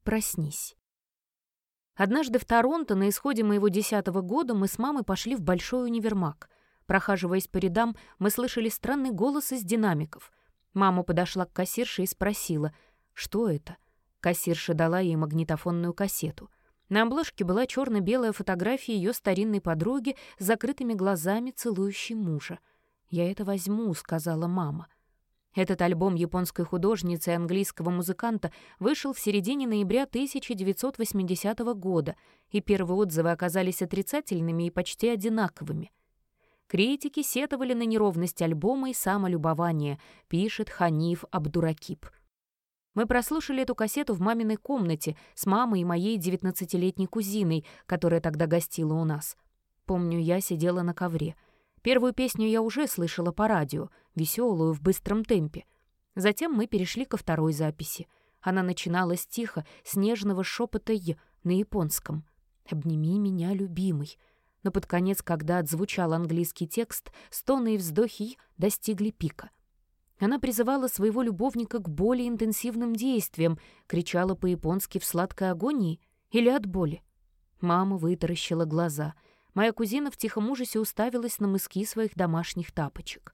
«Проснись». Однажды в Торонто на исходе моего 10-го года мы с мамой пошли в большой универмаг. Прохаживаясь по рядам, мы слышали странный голос из динамиков. Мама подошла к кассирше и спросила, что это. Кассирша дала ей магнитофонную кассету. На обложке была черно-белая фотография ее старинной подруги с закрытыми глазами, целующей мужа. «Я это возьму», — сказала мама. Этот альбом японской художницы и английского музыканта вышел в середине ноября 1980 года, и первые отзывы оказались отрицательными и почти одинаковыми. Критики сетовали на неровность альбома и самолюбование, пишет Ханиф Абдуракиб. Мы прослушали эту кассету в маминой комнате с мамой и моей 19-летней кузиной, которая тогда гостила у нас. Помню, я сидела на ковре. Первую песню я уже слышала по радио, веселую, в быстром темпе. Затем мы перешли ко второй записи. Она начиналась тихо, с нежного шепота «й» на японском. «Обними меня, любимый». Но под конец, когда отзвучал английский текст, стоны и вздохи «й» достигли пика. Она призывала своего любовника к более интенсивным действиям, кричала по-японски в сладкой агонии или от боли. Мама вытаращила глаза. Моя кузина в тихом ужасе уставилась на мыски своих домашних тапочек.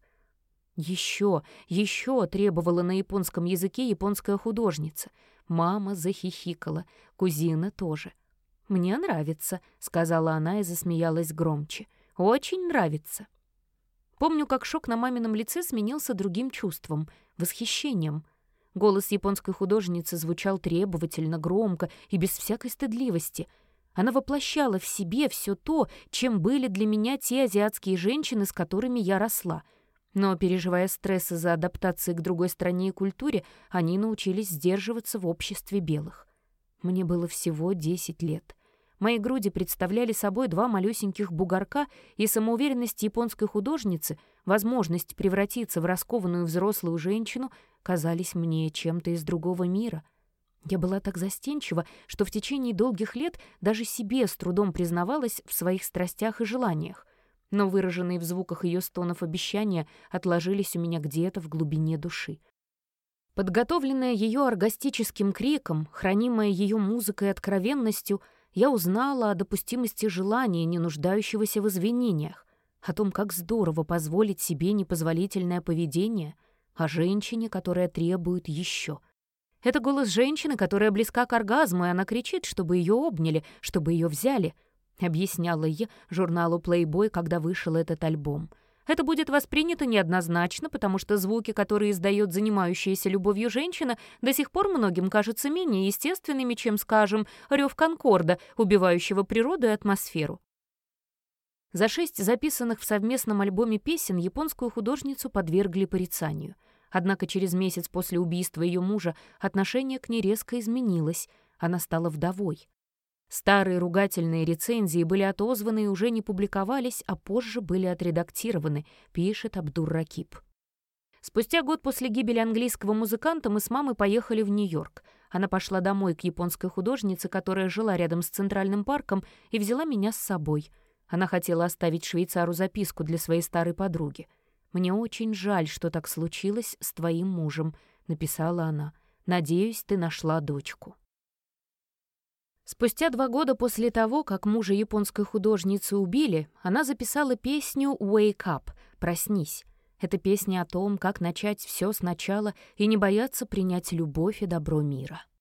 «Еще, еще!» — требовала на японском языке японская художница. Мама захихикала, кузина тоже. «Мне нравится», — сказала она и засмеялась громче. «Очень нравится». Помню, как шок на мамином лице сменился другим чувством — восхищением. Голос японской художницы звучал требовательно, громко и без всякой стыдливости. Она воплощала в себе все то, чем были для меня те азиатские женщины, с которыми я росла. Но, переживая стресс из-за адаптации к другой стране и культуре, они научились сдерживаться в обществе белых. Мне было всего 10 лет. Мои груди представляли собой два малюсеньких бугорка, и самоуверенность японской художницы, возможность превратиться в раскованную взрослую женщину казались мне чем-то из другого мира. Я была так застенчива, что в течение долгих лет даже себе с трудом признавалась в своих страстях и желаниях, но выраженные в звуках ее стонов обещания отложились у меня где-то в глубине души. Подготовленная ее оргастическим криком, хранимая ее музыкой и откровенностью, я узнала о допустимости желания, не нуждающегося в извинениях, о том, как здорово позволить себе непозволительное поведение, о женщине, которая требует еще. Это голос женщины, которая близка к оргазму, и она кричит, чтобы ее обняли, чтобы ее взяли, объясняла я журналу Playboy, когда вышел этот альбом. Это будет воспринято неоднозначно, потому что звуки, которые издает занимающаяся любовью женщина, до сих пор многим кажутся менее естественными, чем, скажем, рев Конкорда, убивающего природу и атмосферу. За 6 записанных в совместном альбоме песен японскую художницу подвергли порицанию. Однако через месяц после убийства ее мужа отношение к ней резко изменилось, она стала вдовой. Старые ругательные рецензии были отозваны и уже не публиковались, а позже были отредактированы, пишет Абдур-Ракиб. Спустя год после гибели английского музыканта мы с мамой поехали в Нью-Йорк. Она пошла домой к японской художнице, которая жила рядом с Центральным парком, и взяла меня с собой. Она хотела оставить швейцару записку для своей старой подруги. «Мне очень жаль, что так случилось с твоим мужем», — написала она. «Надеюсь, ты нашла дочку». Спустя 2 года после того, как мужа японской художницы убили, она записала песню «Wake Up» — «Проснись». Это песня о том, как начать все сначала и не бояться принять любовь и добро мира.